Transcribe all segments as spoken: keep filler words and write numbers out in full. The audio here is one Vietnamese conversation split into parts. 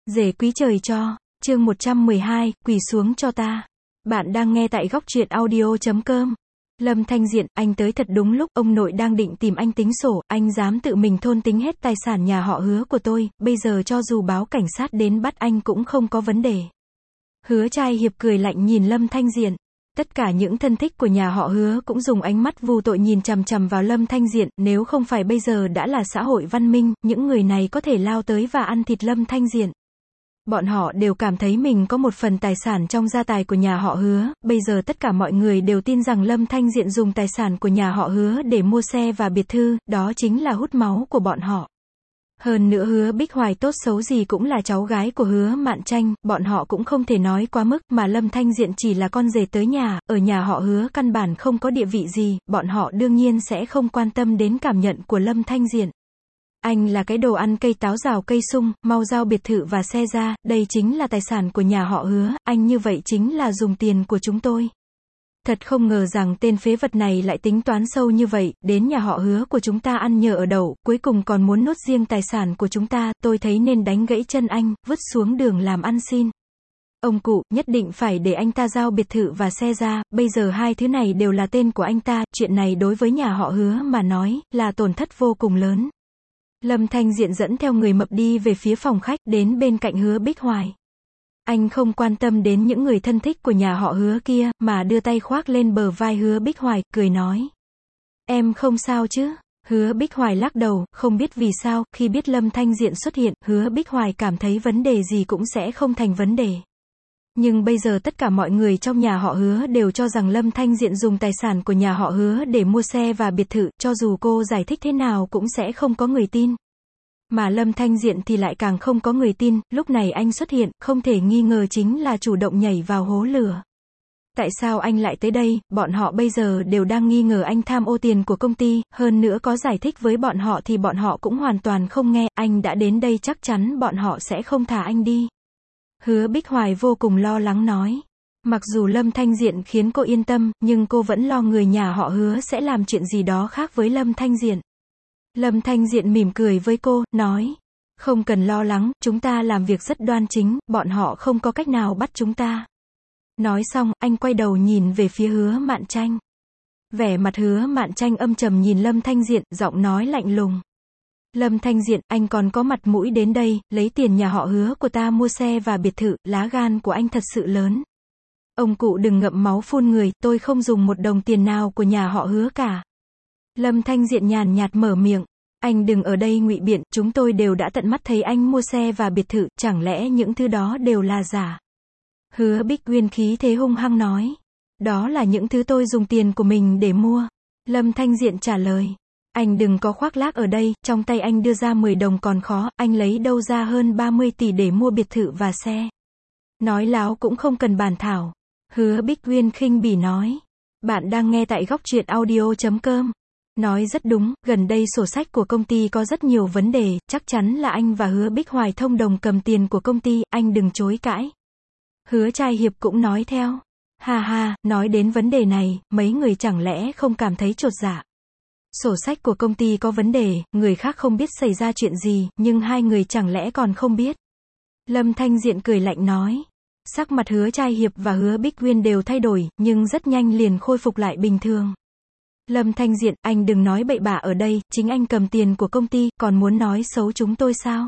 Rể quý trời cho, chương một trăm mười hai, quỳ xuống cho ta. Bạn đang nghe tại góc truyện audio chấm com. Lâm Thanh Diện, anh tới thật đúng lúc, ông nội đang định tìm anh tính sổ, anh dám tự mình thôn tính hết tài sản nhà họ Hứa của tôi, bây giờ cho dù báo cảnh sát đến bắt anh cũng không có vấn đề. Hứa Trai Hiệp cười lạnh nhìn Lâm Thanh Diện. Tất cả những thân thích của nhà họ Hứa cũng dùng ánh mắt vô tội nhìn chằm chằm vào Lâm Thanh Diện, nếu không phải bây giờ đã là xã hội văn minh, những người này có thể lao tới và ăn thịt Lâm Thanh Diện. Bọn họ đều cảm thấy mình có một phần tài sản trong gia tài của nhà họ Hứa, bây giờ tất cả mọi người đều tin rằng Lâm Thanh Diện dùng tài sản của nhà họ Hứa để mua xe và biệt thự, đó chính là hút máu của bọn họ. Hơn nữa Hứa Bích Hoài tốt xấu gì cũng là cháu gái của Hứa Mạn Tranh, bọn họ cũng không thể nói quá mức, mà Lâm Thanh Diện chỉ là con rể tới nhà, ở nhà họ Hứa căn bản không có địa vị gì, bọn họ đương nhiên sẽ không quan tâm đến cảm nhận của Lâm Thanh Diện. Anh là cái đồ ăn cây táo rào cây sung, mau giao biệt thự và xe ra, đây chính là tài sản của nhà họ Hứa, anh như vậy chính là dùng tiền của chúng tôi. Thật không ngờ rằng tên phế vật này lại tính toán sâu như vậy, đến nhà họ Hứa của chúng ta ăn nhờ ở đậu, cuối cùng còn muốn nuốt riêng tài sản của chúng ta, tôi thấy nên đánh gãy chân anh, vứt xuống đường làm ăn xin. Ông cụ, nhất định phải để anh ta giao biệt thự và xe ra, bây giờ hai thứ này đều là tên của anh ta, chuyện này đối với nhà họ Hứa mà nói, là tổn thất vô cùng lớn. Lâm Thanh Diện dẫn theo người mập đi về phía phòng khách, đến bên cạnh Hứa Bích Hoài. Anh không quan tâm đến những người thân thích của nhà họ Hứa kia, mà đưa tay khoác lên bờ vai Hứa Bích Hoài, cười nói. Em không sao chứ? Hứa Bích Hoài lắc đầu, không biết vì sao, khi biết Lâm Thanh Diện xuất hiện, Hứa Bích Hoài cảm thấy vấn đề gì cũng sẽ không thành vấn đề. Nhưng bây giờ tất cả mọi người trong nhà họ Hứa đều cho rằng Lâm Thanh Diện dùng tài sản của nhà họ Hứa để mua xe và biệt thự, cho dù cô giải thích thế nào cũng sẽ không có người tin. Mà Lâm Thanh Diện thì lại càng không có người tin, lúc này anh xuất hiện, không thể nghi ngờ chính là chủ động nhảy vào hố lửa. Tại sao anh lại tới đây, bọn họ bây giờ đều đang nghi ngờ anh tham ô tiền của công ty, hơn nữa có giải thích với bọn họ thì bọn họ cũng hoàn toàn không nghe, anh đã đến đây chắc chắn bọn họ sẽ không thả anh đi. Hứa Bích Hoài vô cùng lo lắng nói. Mặc dù Lâm Thanh Diện khiến cô yên tâm, nhưng cô vẫn lo người nhà họ Hứa sẽ làm chuyện gì đó khác với Lâm Thanh Diện. Lâm Thanh Diện mỉm cười với cô, nói. Không cần lo lắng, chúng ta làm việc rất đoan chính, bọn họ không có cách nào bắt chúng ta. Nói xong, anh quay đầu nhìn về phía Hứa Mạn Tranh. Vẻ mặt Hứa Mạn Tranh âm trầm nhìn Lâm Thanh Diện, giọng nói lạnh lùng. Lâm Thanh Diện, anh còn có mặt mũi đến đây, lấy tiền nhà họ Hứa của ta mua xe và biệt thự, lá gan của anh thật sự lớn. Ông cụ đừng ngậm máu phun người, tôi không dùng một đồng tiền nào của nhà họ Hứa cả. Lâm Thanh Diện nhàn nhạt mở miệng. Anh đừng ở đây ngụy biện, chúng tôi đều đã tận mắt thấy anh mua xe và biệt thự, chẳng lẽ những thứ đó đều là giả. Hứa Bích Uyên khí thế hung hăng nói. Đó là những thứ tôi dùng tiền của mình để mua. Lâm Thanh Diện trả lời. Anh đừng có khoác lác ở đây, trong tay anh đưa ra mười đồng còn khó, anh lấy đâu ra hơn ba mươi tỷ để mua biệt thự và xe. Nói láo cũng không cần bàn thảo. Hứa Bích Uyên khinh bỉ nói. Bạn đang nghe tại góc truyện audio chấm com. Nói rất đúng, gần đây sổ sách của công ty có rất nhiều vấn đề, chắc chắn là anh và Hứa Bích Hoài thông đồng cầm tiền của công ty, anh đừng chối cãi. Hứa Trai Hiệp cũng nói theo. Ha ha, nói đến vấn đề này, mấy người chẳng lẽ không cảm thấy chột dạ. Sổ sách của công ty có vấn đề, người khác không biết xảy ra chuyện gì, nhưng hai người chẳng lẽ còn không biết. Lâm Thanh Diện cười lạnh nói. Sắc mặt Hứa Trai Hiệp và Hứa Bích Uyên đều thay đổi, nhưng rất nhanh liền khôi phục lại bình thường. Lâm Thanh Diện, anh đừng nói bậy bạ ở đây, chính anh cầm tiền của công ty, còn muốn nói xấu chúng tôi sao?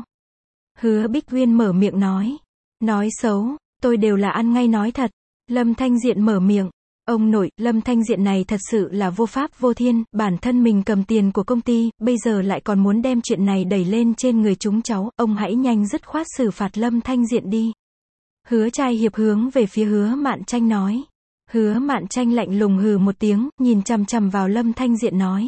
Hứa Bích Uyên mở miệng nói. Nói xấu, tôi đều là ăn ngay nói thật. Lâm Thanh Diện mở miệng. Ông nội, Lâm Thanh Diện này thật sự là vô pháp vô thiên, bản thân mình cầm tiền của công ty, bây giờ lại còn muốn đem chuyện này đẩy lên trên người chúng cháu, ông hãy nhanh dứt khoát xử phạt Lâm Thanh Diện đi. Hứa Trai Hiệp hướng về phía Hứa Mạn Tranh nói. Hứa Mạn Tranh lạnh lùng hừ một tiếng, nhìn chằm chằm vào Lâm Thanh Diện nói.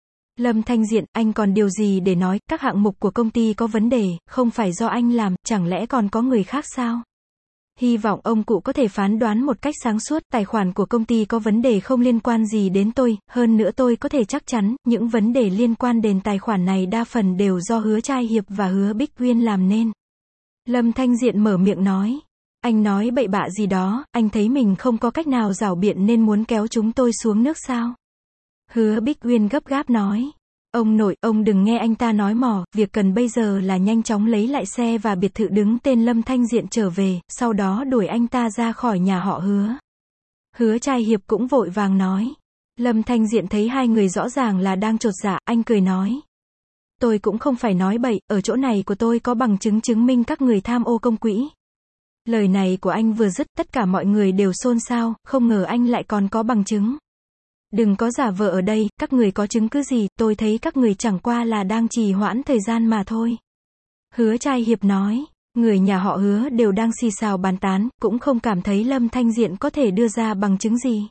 Lâm Thanh Diện, anh còn điều gì để nói, các hạng mục của công ty có vấn đề, không phải do anh làm, chẳng lẽ còn có người khác sao? Hy vọng ông cụ có thể phán đoán một cách sáng suốt, tài khoản của công ty có vấn đề không liên quan gì đến tôi, hơn nữa tôi có thể chắc chắn, những vấn đề liên quan đến tài khoản này đa phần đều do Hứa Trai Hiệp và Hứa Bích Uyên làm nên. Lâm Thanh Diện mở miệng nói. Anh nói bậy bạ gì đó, anh thấy mình không có cách nào giảo biện nên muốn kéo chúng tôi xuống nước sao? Hứa Bích Uyên gấp gáp nói. Ông nội, ông đừng nghe anh ta nói mò, việc cần bây giờ là nhanh chóng lấy lại xe và biệt thự đứng tên Lâm Thanh Diện trở về, sau đó đuổi anh ta ra khỏi nhà họ Hứa. Hứa Trai Hiệp cũng vội vàng nói. Lâm Thanh Diện thấy hai người rõ ràng là đang chột dạ, anh cười nói. Tôi cũng không phải nói bậy, ở chỗ này của tôi có bằng chứng chứng minh các người tham ô công quỹ. Lời này của anh vừa dứt, tất cả mọi người đều xôn xao, không ngờ anh lại còn có bằng chứng. Đừng có giả vờ ở đây, các người có chứng cứ gì, tôi thấy các người chẳng qua là đang trì hoãn thời gian mà thôi. Hứa Trai Hiệp nói, người nhà họ Hứa đều đang xì xào bàn tán, cũng không cảm thấy Lâm Thanh Diện có thể đưa ra bằng chứng gì.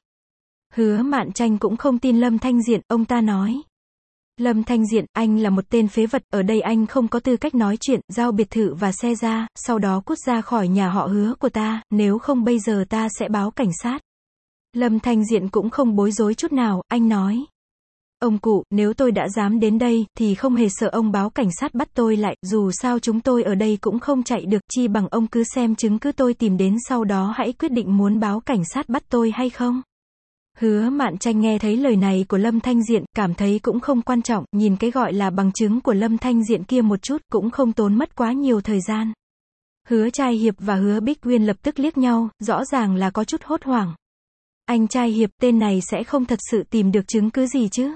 Hứa Mạn Tranh cũng không tin Lâm Thanh Diện, ông ta nói. Lâm Thanh Diện, anh là một tên phế vật, ở đây anh không có tư cách nói chuyện, giao biệt thự và xe ra, sau đó cút ra khỏi nhà họ Hứa của ta, nếu không bây giờ ta sẽ báo cảnh sát. Lâm Thanh Diện cũng không bối rối chút nào, anh nói. Ông cụ, nếu tôi đã dám đến đây, thì không hề sợ ông báo cảnh sát bắt tôi lại, dù sao chúng tôi ở đây cũng không chạy được, chi bằng ông cứ xem chứng cứ tôi tìm đến sau đó hãy quyết định muốn báo cảnh sát bắt tôi hay không. Hứa Mạn Tranh nghe thấy lời này của Lâm Thanh Diện, cảm thấy cũng không quan trọng, nhìn cái gọi là bằng chứng của Lâm Thanh Diện kia một chút, cũng không tốn mất quá nhiều thời gian. Hứa Trai Hiệp và Hứa Bích Uyên lập tức liếc nhau, rõ ràng là có chút hốt hoảng. Anh Trai Hiệp, tên này sẽ không thật sự tìm được chứng cứ gì chứ?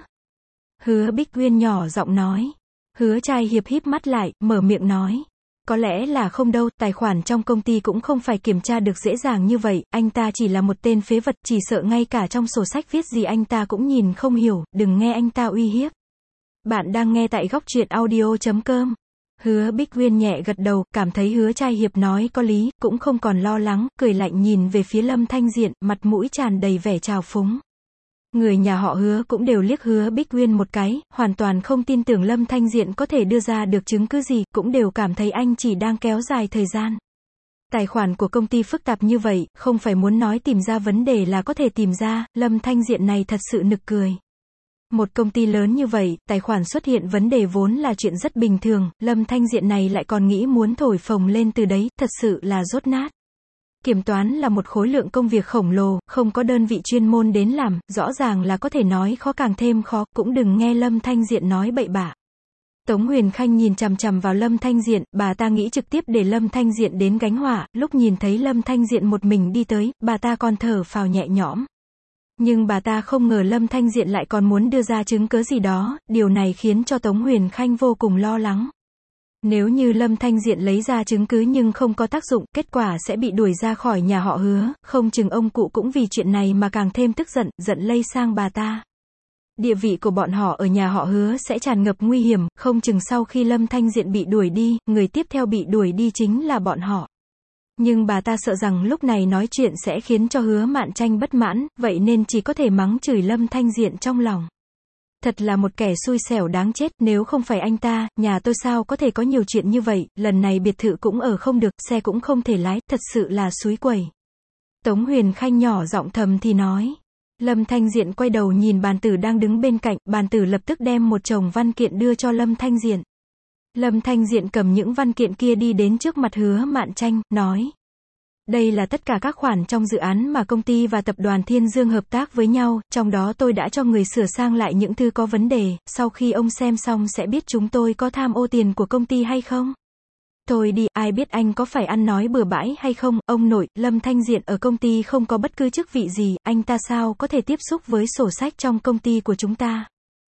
Hứa Bích Uyên nhỏ giọng nói. Hứa Trai Hiệp híp mắt lại, mở miệng nói. Có lẽ là không đâu, tài khoản trong công ty cũng không phải kiểm tra được dễ dàng như vậy, anh ta chỉ là một tên phế vật, chỉ sợ ngay cả trong sổ sách viết gì anh ta cũng nhìn không hiểu, đừng nghe anh ta uy hiếp. Bạn đang nghe tại góc truyện audio chấm com. Hứa Bích Uyên nhẹ gật đầu, cảm thấy Hứa Trai Hiệp nói có lý, cũng không còn lo lắng, cười lạnh nhìn về phía Lâm Thanh Diện, mặt mũi tràn đầy vẻ trào phúng. Người nhà họ Hứa cũng đều liếc Hứa Bích Uyên một cái, hoàn toàn không tin tưởng Lâm Thanh Diện có thể đưa ra được chứng cứ gì, cũng đều cảm thấy anh chỉ đang kéo dài thời gian. Tài khoản của công ty phức tạp như vậy, không phải muốn nói tìm ra vấn đề là có thể tìm ra, Lâm Thanh Diện này thật sự nực cười. Một công ty lớn như vậy, tài khoản xuất hiện vấn đề vốn là chuyện rất bình thường, Lâm Thanh Diện này lại còn nghĩ muốn thổi phồng lên từ đấy, thật sự là dốt nát. Kiểm toán là một khối lượng công việc khổng lồ, không có đơn vị chuyên môn đến làm, rõ ràng là có thể nói khó càng thêm khó, cũng đừng nghe Lâm Thanh Diện nói bậy bạ. Tống Huyền Khanh nhìn chằm chằm vào Lâm Thanh Diện, bà ta nghĩ trực tiếp để Lâm Thanh Diện đến gánh họa, lúc nhìn thấy Lâm Thanh Diện một mình đi tới, bà ta còn thở phào nhẹ nhõm. Nhưng bà ta không ngờ Lâm Thanh Diện lại còn muốn đưa ra chứng cứ gì đó, điều này khiến cho Tống Huyền Khanh vô cùng lo lắng. Nếu như Lâm Thanh Diện lấy ra chứng cứ nhưng không có tác dụng, kết quả sẽ bị đuổi ra khỏi nhà họ Hứa, không chừng ông cụ cũng vì chuyện này mà càng thêm tức giận, giận lây sang bà ta. Địa vị của bọn họ ở nhà họ Hứa sẽ tràn ngập nguy hiểm, không chừng sau khi Lâm Thanh Diện bị đuổi đi, người tiếp theo bị đuổi đi chính là bọn họ. Nhưng bà ta sợ rằng lúc này nói chuyện sẽ khiến cho Hứa Mạn Tranh bất mãn, vậy nên chỉ có thể mắng chửi Lâm Thanh Diện trong lòng. Thật là một kẻ xui xẻo đáng chết, nếu không phải anh ta, nhà tôi sao có thể có nhiều chuyện như vậy, lần này biệt thự cũng ở không được, xe cũng không thể lái, thật sự là xúi quẩy. Tống Huyền Khanh nhỏ giọng thầm thì nói. Lâm Thanh Diện quay đầu nhìn bàn tử đang đứng bên cạnh, bàn tử lập tức đem một chồng văn kiện đưa cho Lâm Thanh Diện. Lâm Thanh Diện cầm những văn kiện kia đi đến trước mặt Hứa Mạn Tranh, nói. Đây là tất cả các khoản trong dự án mà công ty và tập đoàn Thiên Dương hợp tác với nhau, trong đó tôi đã cho người sửa sang lại những thứ có vấn đề, sau khi ông xem xong sẽ biết chúng tôi có tham ô tiền của công ty hay không. Thôi đi, ai biết anh có phải ăn nói bừa bãi hay không, ông nội, Lâm Thanh Diện ở công ty không có bất cứ chức vị gì, anh ta sao có thể tiếp xúc với sổ sách trong công ty của chúng ta.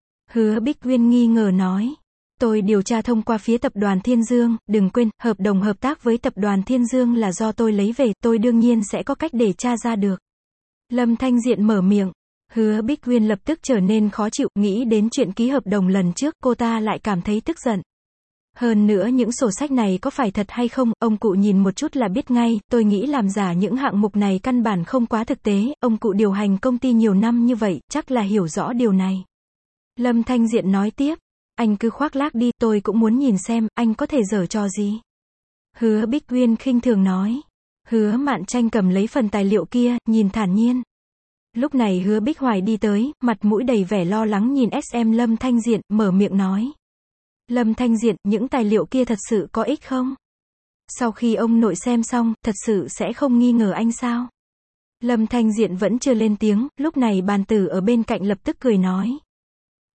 Hứa Bích Uyên nghi ngờ nói. Tôi điều tra thông qua phía tập đoàn Thiên Dương, đừng quên, hợp đồng hợp tác với tập đoàn Thiên Dương là do tôi lấy về, tôi đương nhiên sẽ có cách để tra ra được. Lâm Thanh Diện mở miệng. Hứa Bích Uyên lập tức trở nên khó chịu, nghĩ đến chuyện ký hợp đồng lần trước, cô ta lại cảm thấy tức giận. Hơn nữa những sổ sách này có phải thật hay không, ông cụ nhìn một chút là biết ngay, tôi nghĩ làm giả những hạng mục này căn bản không quá thực tế, ông cụ điều hành công ty nhiều năm như vậy, chắc là hiểu rõ điều này. Lâm Thanh Diện nói tiếp. Anh cứ khoác lác đi, tôi cũng muốn nhìn xem, anh có thể giở trò gì. Hứa Bích Uyên khinh thường nói. Hứa Mạn Tranh cầm lấy phần tài liệu kia, nhìn thản nhiên. Lúc này Hứa Bích Hoài đi tới, mặt mũi đầy vẻ lo lắng nhìn ét em Lâm Thanh Diện, mở miệng nói. Lâm Thanh Diện, những tài liệu kia thật sự có ích không? Sau khi ông nội xem xong, thật sự sẽ không nghi ngờ anh sao? Lâm Thanh Diện vẫn chưa lên tiếng, lúc này bàn tử ở bên cạnh lập tức cười nói.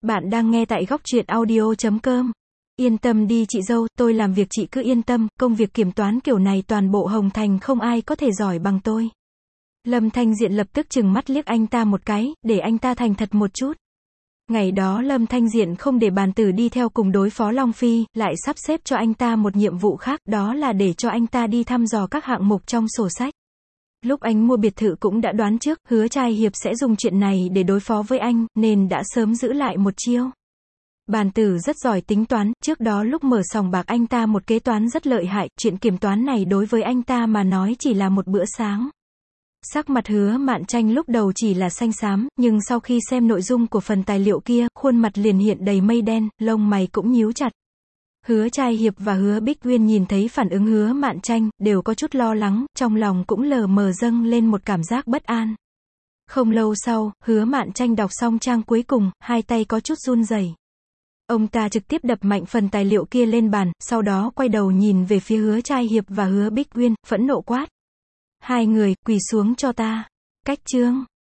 Bạn đang nghe tại góc truyện audio chấm com. Yên tâm đi chị dâu, tôi làm việc chị cứ yên tâm, công việc kiểm toán kiểu này toàn bộ Hồng Thành không ai có thể giỏi bằng tôi. Lâm Thanh Diện lập tức trừng mắt liếc anh ta một cái, để anh ta thành thật một chút. Ngày đó Lâm Thanh Diện không để bàn tử đi theo cùng đối phó Long Phi, lại sắp xếp cho anh ta một nhiệm vụ khác, đó là để cho anh ta đi thăm dò các hạng mục trong sổ sách. Lúc anh mua biệt thự cũng đã đoán trước, Hứa Trai Hiệp sẽ dùng chuyện này để đối phó với anh, nên đã sớm giữ lại một chiêu. Bàn tử rất giỏi tính toán, trước đó lúc mở sòng bạc anh ta một kế toán rất lợi hại, chuyện kiểm toán này đối với anh ta mà nói chỉ là một bữa sáng. Sắc mặt Hứa Mạn Tranh lúc đầu chỉ là xanh xám, nhưng sau khi xem nội dung của phần tài liệu kia, khuôn mặt liền hiện đầy mây đen, lông mày cũng nhíu chặt. Hứa Trai Hiệp và Hứa Bích Uyên nhìn thấy phản ứng Hứa Mạn Tranh, đều có chút lo lắng, trong lòng cũng lờ mờ dâng lên một cảm giác bất an. Không lâu sau, Hứa Mạn Tranh đọc xong trang cuối cùng, hai tay có chút run rẩy. Ông ta trực tiếp đập mạnh phần tài liệu kia lên bàn, sau đó quay đầu nhìn về phía Hứa Trai Hiệp và Hứa Bích Uyên, phẫn nộ quát. Hai người, quỳ xuống cho ta. Cách chương.